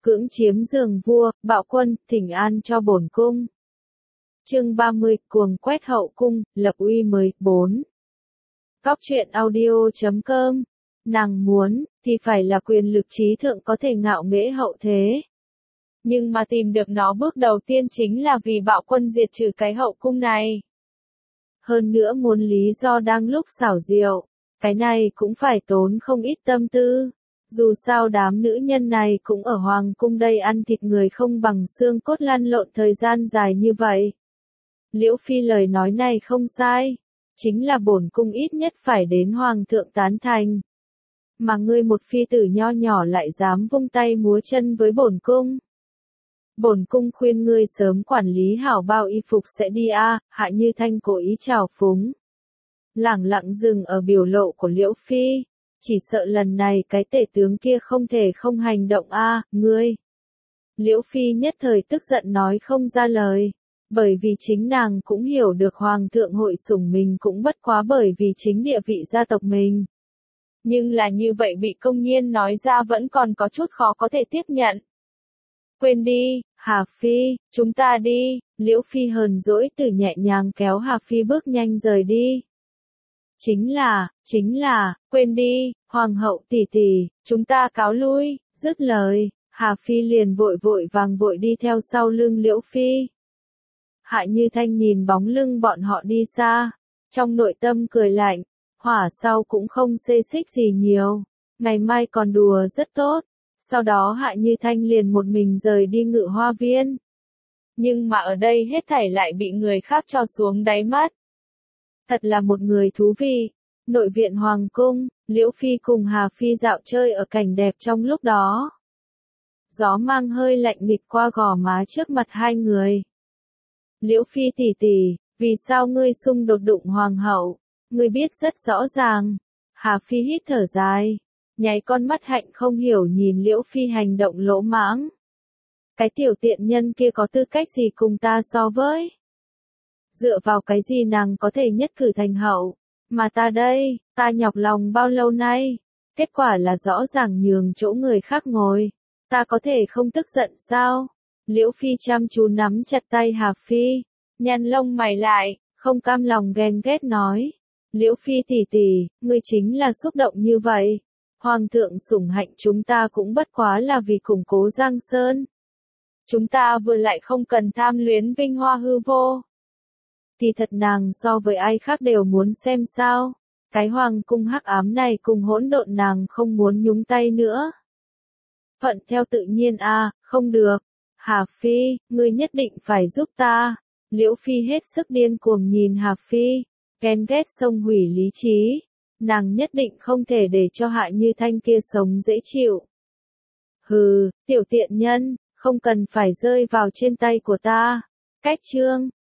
cưỡng chiếm giường vua, bạo quân, thỉnh an cho bổn cung. Chương 30, cuồng quét hậu cung, lập uy mới, 4. Cóc truyện audio.com. Nàng muốn, thì phải là quyền lực trí thượng có thể ngạo nghễ hậu thế. Nhưng mà tìm được nó bước đầu tiên chính là vì bạo quân diệt trừ cái hậu cung này. Hơn nữa muốn lý do đang lúc xảo diệu, cái này cũng phải tốn không ít tâm tư. Dù sao đám nữ nhân này cũng ở hoàng cung đây ăn thịt người không bằng xương cốt lăn lộn thời gian dài như vậy. Liễu Phi lời nói này không sai, chính là bổn cung ít nhất phải đến hoàng thượng tán thành. Mà ngươi một phi tử nho nhỏ lại dám vung tay múa chân với bổn cung. Bổn cung khuyên ngươi sớm quản lý hảo bao y phục sẽ đi a. Hạ Như Thanh cố ý trào phúng. Lẳng lặng dừng ở biểu lộ của Liễu Phi, chỉ sợ lần này cái tể tướng kia không thể không hành động a. Ngươi. Liễu Phi nhất thời tức giận nói không ra lời, bởi vì chính nàng cũng hiểu được hoàng thượng hội sủng mình cũng bất quá bởi vì chính địa vị gia tộc mình. Nhưng là như vậy bị công nhiên nói ra vẫn còn có chút khó có thể tiếp nhận. Quên đi, Hà Phi, chúng ta đi. Liễu Phi hờn dỗi từ nhẹ nhàng kéo Hà Phi bước nhanh rời đi. Chính là, quên đi, hoàng hậu tỷ tỷ, chúng ta cáo lui. Dứt lời, Hà Phi liền vội vàng đi theo sau lưng Liễu Phi. Hạ Như Thanh nhìn bóng lưng bọn họ đi xa, trong nội tâm cười lạnh, hỏa sau cũng không xê xích gì nhiều, ngày mai còn đùa rất tốt. Sau đó Hạ Như Thanh liền một mình rời đi Ngự Hoa Viên. Nhưng mà ở đây hết thảy lại bị người khác cho xuống đáy mắt. Thật là một người thú vị. Nội viện hoàng cung, Liễu Phi cùng Hà Phi dạo chơi ở cảnh đẹp trong lúc đó. Gió mang hơi lạnh nghịch qua gò má trước mặt hai người. Liễu Phi tỷ tỷ, vì sao ngươi xung đột đụng hoàng hậu? Ngươi biết rất rõ ràng. Hà Phi hít thở dài, nháy con mắt hạnh không hiểu nhìn Liễu Phi hành động lỗ mãng. Cái tiểu tiện nhân kia có tư cách gì cùng ta so với? Dựa vào cái gì nàng có thể nhất cử thành hậu? Mà ta đây, ta nhọc lòng bao lâu nay? Kết quả là rõ ràng nhường chỗ người khác ngồi. Ta có thể không tức giận sao? Liễu Phi chăm chú nắm chặt tay Hà Phi, nhăn lông mày lại, không cam lòng ghen ghét nói. Liễu Phi tỷ tỷ, ngươi chính là xúc động như vậy. Hoàng thượng sủng hạnh chúng ta cũng bất quá là vì củng cố Giang Sơn. Chúng ta vừa lại không cần tham luyến vinh hoa hư vô. Thì thật nàng so với ai khác đều muốn xem sao. Cái hoàng cung hắc ám này cùng hỗn độn nàng không muốn nhúng tay nữa. Thuận theo tự nhiên a, không được. Hà Phi, ngươi nhất định phải giúp ta. Liễu Phi hết sức điên cuồng nhìn Hà Phi, ghen ghét xông hủy lý trí. Nàng nhất định không thể để cho Hạ Như Thanh kia sống dễ chịu. Hừ, tiểu tiện nhân, không cần phải rơi vào trên tay của ta. Cách chương.